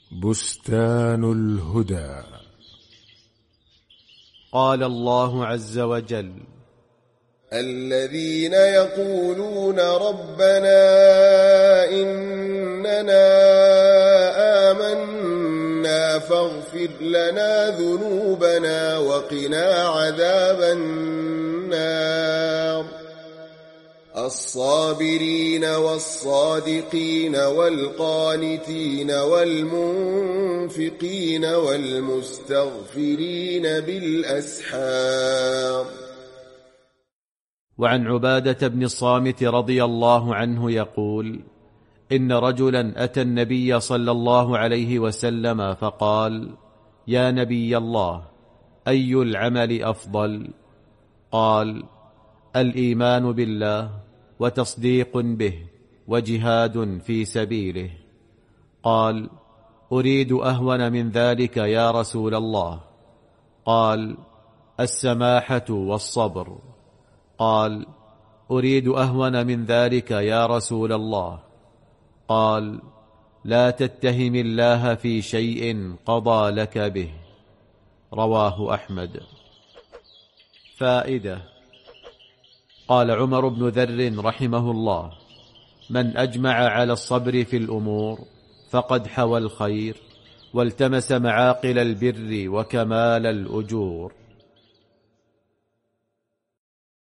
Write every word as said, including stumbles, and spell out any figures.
بستان الهدى. قال الله عز وجل: الذين يقولون ربنا إننا آمنا فاغفر لنا ذنوبنا وقنا عذاب النار الصابرين والصادقين والقانتين والمنفقين والمستغفرين بالأسحار. وعن عبادة بن الصامت رضي الله عنه يقول: إن رجلا أتى النبي صلى الله عليه وسلم فقال: يا نبي الله، أي العمل أفضل؟ قال: الإيمان بالله وتصديق به وجهاد في سبيله. قال: أريد أهون من ذلك يا رسول الله. قال: السماحة والصبر. قال: أريد أهون من ذلك يا رسول الله. قال: لا تتهم الله في شيء قضى لك به. رواه أحمد. فائدة: قال عمر بن ذر رحمه الله: من أجمع على الصبر في الأمور فقد حوى الخير والتمس معاقل البر وكمال الأجور.